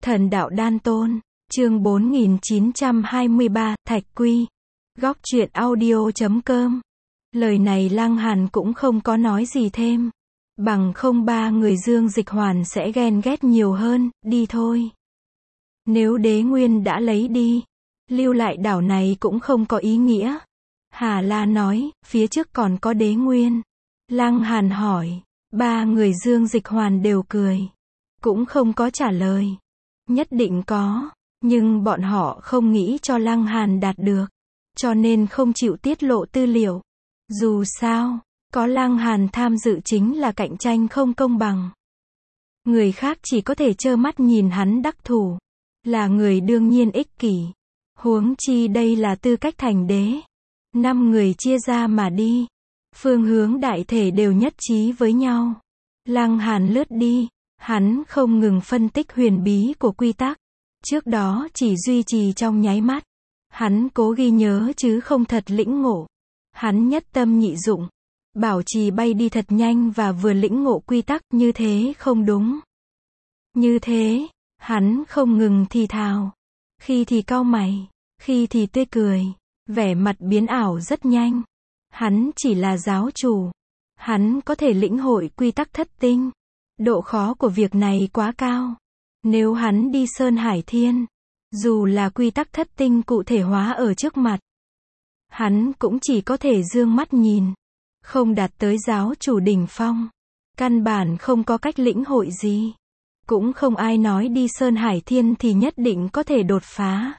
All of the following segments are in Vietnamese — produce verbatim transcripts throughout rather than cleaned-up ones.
Thần đạo đan tôn, chương bốn nghìn chín trăm hai mươi ba, Thạch Quy. Góc truyện audio chấm com. Lời này Lăng Hàn cũng không có nói gì thêm. Bằng không ba người Dương Dịch Hoàn sẽ ghen ghét nhiều hơn, đi thôi. Nếu đế nguyên đã lấy đi, lưu lại đảo này cũng không có ý nghĩa. Hà La nói, phía trước còn có đế nguyên. Lăng Hàn hỏi, ba người Dương Dịch Hoàn đều cười. Cũng không có trả lời. Nhất định có, nhưng bọn họ không nghĩ cho Lăng Hàn đạt được, cho nên không chịu tiết lộ tư liệu. Dù sao, có Lăng Hàn tham dự chính là cạnh tranh không công bằng. Người khác chỉ có thể trơ mắt nhìn hắn đắc thủ, là người đương nhiên ích kỷ. Huống chi đây là tư cách thành đế. Năm người chia ra mà đi, phương hướng đại thể đều nhất trí với nhau. Lăng Hàn lướt đi, hắn không ngừng phân tích huyền bí của quy tắc. Trước đó chỉ duy trì trong nháy mắt. Hắn cố ghi nhớ chứ không thật lĩnh ngộ. Hắn nhất tâm nhị dụng, bảo trì bay đi thật nhanh và vừa lĩnh ngộ quy tắc, như thế không đúng. Như thế, hắn không ngừng thì thào. Khi thì cau mày, khi thì tươi cười, vẻ mặt biến ảo rất nhanh. Hắn chỉ là giáo chủ. Hắn có thể lĩnh hội quy tắc thất tinh. Độ khó của việc này quá cao. Nếu hắn đi Sơn Hải Thiên, dù là quy tắc thất tinh cụ thể hóa ở trước mặt, hắn cũng chỉ có thể dương mắt nhìn, không đạt tới giáo chủ đỉnh phong. Căn bản không có cách lĩnh hội gì. Cũng không ai nói đi Sơn Hải Thiên thì nhất định có thể đột phá.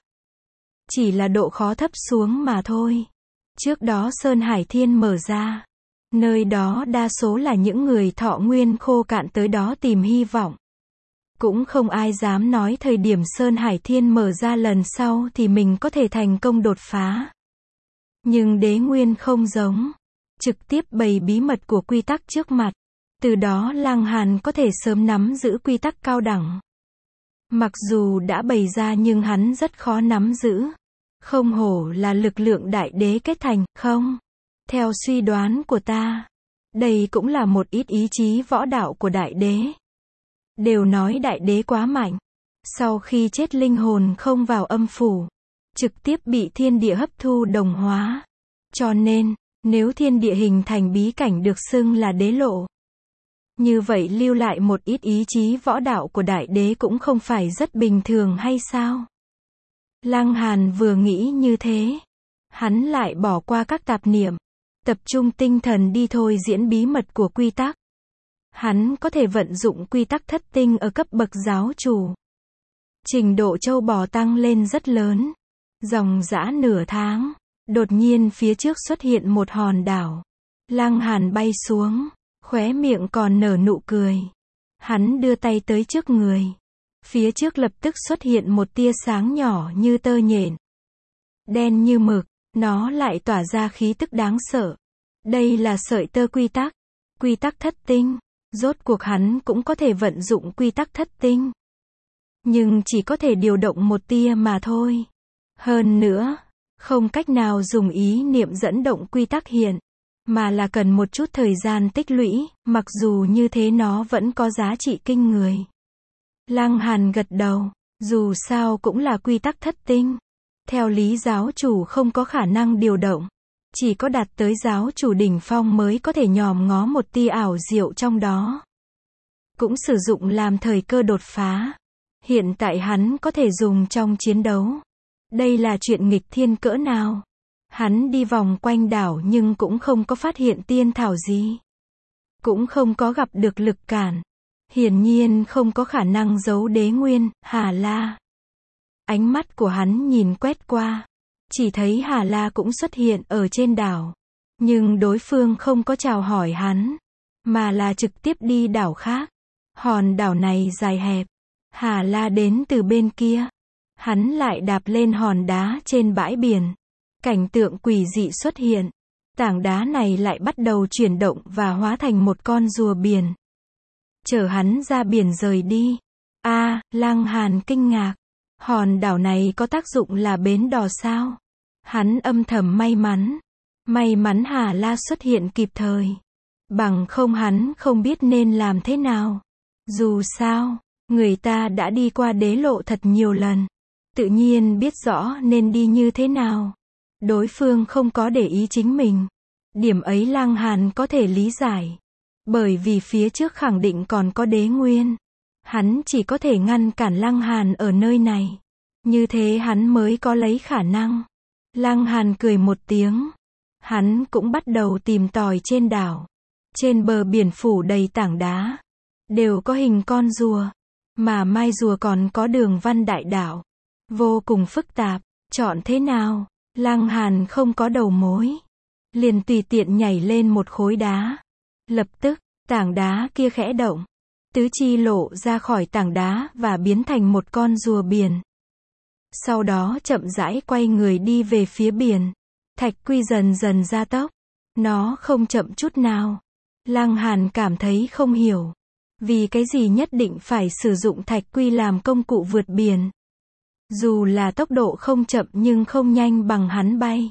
Chỉ là độ khó thấp xuống mà thôi. Trước đó Sơn Hải Thiên mở ra, nơi đó đa số là những người thọ nguyên khô cạn tới đó tìm hy vọng. Cũng không ai dám nói thời điểm Sơn Hải Thiên mở ra lần sau thì mình có thể thành công đột phá. Nhưng đế nguyên không giống. Trực tiếp bày bí mật của quy tắc trước mặt. Từ đó Lăng Hàn có thể sớm nắm giữ quy tắc cao đẳng. Mặc dù đã bày ra nhưng hắn rất khó nắm giữ. Không hổ là lực lượng đại đế kết thành, không? Theo suy đoán của ta, đây cũng là một ít ý chí võ đạo của đại đế. Đều nói đại đế quá mạnh. Sau khi chết linh hồn không vào âm phủ, trực tiếp bị thiên địa hấp thu đồng hóa. Cho nên, nếu thiên địa hình thành bí cảnh được xưng là đế lộ, như vậy lưu lại một ít ý chí võ đạo của đại đế cũng không phải rất bình thường hay sao? Lăng Hàn vừa nghĩ như thế, hắn lại bỏ qua các tạp niệm, tập trung tinh thần đi thôi diễn bí mật của quy tắc. Hắn có thể vận dụng quy tắc thất tinh ở cấp bậc giáo chủ. Trình độ châu bò tăng lên rất lớn. Dòng dã nửa tháng, đột nhiên phía trước xuất hiện một hòn đảo. Lăng Hàn bay xuống, khóe miệng còn nở nụ cười. Hắn đưa tay tới trước người. Phía trước lập tức xuất hiện một tia sáng nhỏ như tơ nhện. Đen như mực, nó lại tỏa ra khí tức đáng sợ. Đây là sợi tơ quy tắc. Quy tắc thất tinh. Rốt cuộc hắn cũng có thể vận dụng quy tắc thất tinh. Nhưng chỉ có thể điều động một tia mà thôi. Hơn nữa, không cách nào dùng ý niệm dẫn động quy tắc hiện, mà là cần một chút thời gian tích lũy, mặc dù như thế nó vẫn có giá trị kinh người. Lăng Hàn gật đầu, dù sao cũng là quy tắc thất tinh. Theo lý giáo chủ không có khả năng điều động. Chỉ có đạt tới giáo chủ đỉnh phong mới có thể nhòm ngó một tia ảo diệu trong đó. Cũng sử dụng làm thời cơ đột phá. Hiện tại hắn có thể dùng trong chiến đấu. Đây là chuyện nghịch thiên cỡ nào. Hắn đi vòng quanh đảo nhưng cũng không có phát hiện tiên thảo gì. Cũng không có gặp được lực cản. Hiển nhiên không có khả năng giấu đế nguyên, Hà La. Ánh mắt của hắn nhìn quét qua. Chỉ thấy Hà La cũng xuất hiện ở trên đảo. Nhưng đối phương không có chào hỏi hắn, mà là trực tiếp đi đảo khác. Hòn đảo này dài hẹp. Hà La đến từ bên kia. Hắn lại đạp lên hòn đá trên bãi biển. Cảnh tượng quỷ dị xuất hiện. Tảng đá này lại bắt đầu chuyển động và hóa thành một con rùa biển. Chở hắn ra biển rời đi. A, à, Lăng Hàn kinh ngạc. Hòn đảo này có tác dụng là bến đò sao? Hắn âm thầm may mắn. May mắn Hà La xuất hiện kịp thời. Bằng không hắn không biết nên làm thế nào. Dù sao, Người ta đã đi qua đế lộ thật nhiều lần. Tự nhiên biết rõ nên đi như thế nào. Đối phương không có để ý chính mình. Điểm ấy Lăng Hàn có thể lý giải. Bởi vì phía trước khẳng định còn có đế nguyên. Hắn chỉ có thể ngăn cản Lăng Hàn ở nơi này. Như thế hắn mới có lấy khả năng. Lăng Hàn cười một tiếng. Hắn cũng bắt đầu tìm tòi trên đảo. Trên bờ biển phủ đầy tảng đá. Đều có hình con rùa. Mà mai rùa còn có đường văn đại đạo. Vô cùng phức tạp. Chọn thế nào? Lăng Hàn không có đầu mối. Liền tùy tiện nhảy lên một khối đá. Lập tức, tảng đá kia khẽ động. Tứ chi lộ ra khỏi tảng đá và biến thành một con rùa biển. Sau đó chậm rãi quay người đi về phía biển. Thạch Quy dần dần gia tốc. Nó không chậm chút nào. Lăng Hàn cảm thấy không hiểu. Vì cái gì nhất định phải sử dụng Thạch Quy làm công cụ vượt biển. Dù là tốc độ không chậm nhưng không nhanh bằng hắn bay.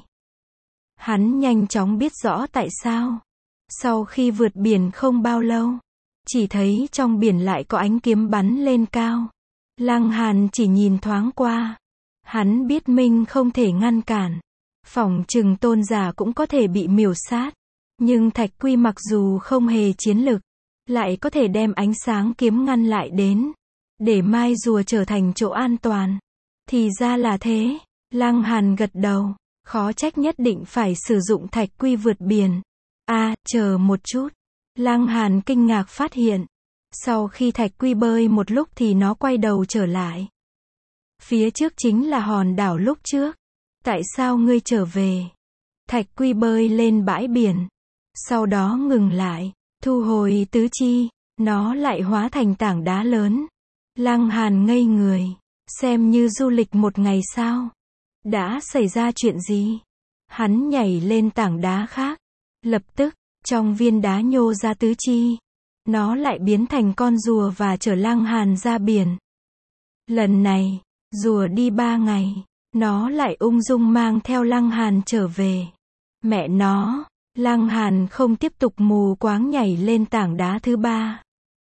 Hắn nhanh chóng biết rõ tại sao. Sau khi vượt biển không bao lâu, chỉ thấy trong biển lại có ánh kiếm bắn lên cao. Lăng Hàn chỉ nhìn thoáng qua. Hắn biết mình không thể ngăn cản. Phỏng chừng tôn giả cũng có thể bị miểu sát. Nhưng Thạch Quy mặc dù không hề chiến lực, lại có thể đem ánh sáng kiếm ngăn lại đến. Để mai rùa trở thành chỗ an toàn. Thì ra là thế. Lăng Hàn gật đầu. Khó trách nhất định phải sử dụng Thạch Quy vượt biển. À, chờ một chút. Lăng Hàn kinh ngạc phát hiện. Sau khi Thạch Quy bơi một lúc thì nó quay đầu trở lại. Phía trước chính là hòn đảo lúc trước. Tại sao ngươi trở về? Thạch Quy bơi lên bãi biển. Sau đó ngừng lại. Thu hồi tứ chi. Nó lại hóa thành tảng đá lớn. Lăng Hàn ngây người. Xem như du lịch một ngày sao? Đã xảy ra chuyện gì? Hắn nhảy lên tảng đá khác. Lập tức, trong viên đá nhô ra tứ chi. Nó lại biến thành con rùa và chở Lăng Hàn ra biển. Lần này, rùa đi ba ngày. Nó lại ung dung mang theo Lăng Hàn trở về. Mẹ nó, Lăng Hàn không tiếp tục mù quáng nhảy lên tảng đá thứ ba.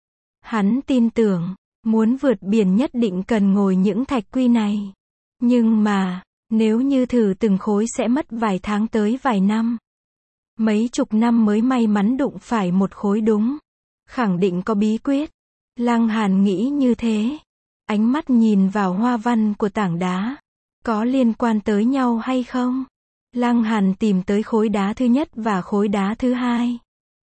Hắn tin tưởng, muốn vượt biển nhất định cần ngồi những Thạch Quy này. Nhưng mà, nếu như thử từng khối sẽ mất vài tháng tới vài năm. Mấy chục năm mới may mắn đụng phải một khối đúng. Khẳng định có bí quyết. Lăng Hàn nghĩ như thế. Ánh mắt nhìn vào hoa văn của tảng đá. Có liên quan tới nhau hay không? Lăng Hàn tìm tới khối đá thứ nhất và khối đá thứ hai.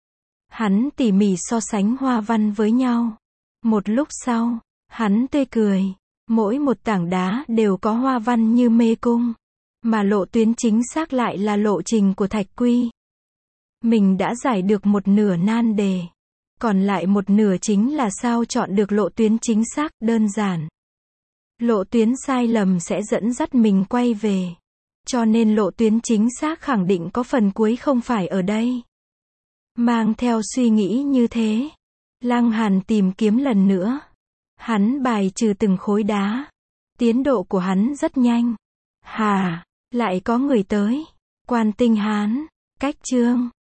Hắn tỉ mỉ so sánh hoa văn với nhau. Một lúc sau, hắn tươi cười. Mỗi một tảng đá đều có hoa văn như mê cung. Mà lộ tuyến chính xác lại là lộ trình của Thạch Quy. Mình đã giải được một nửa nan đề. Còn lại một nửa chính là sao chọn được lộ tuyến chính xác, đơn giản. Lộ tuyến sai lầm sẽ dẫn dắt mình quay về. Cho nên lộ tuyến chính xác khẳng định có phần cuối không phải ở đây. Mang theo suy nghĩ như thế, Lăng Hàn tìm kiếm lần nữa. Hắn bài trừ từng khối đá. Tiến độ của hắn rất nhanh. Hà, lại có người tới. Quan Tinh Hán, cách chương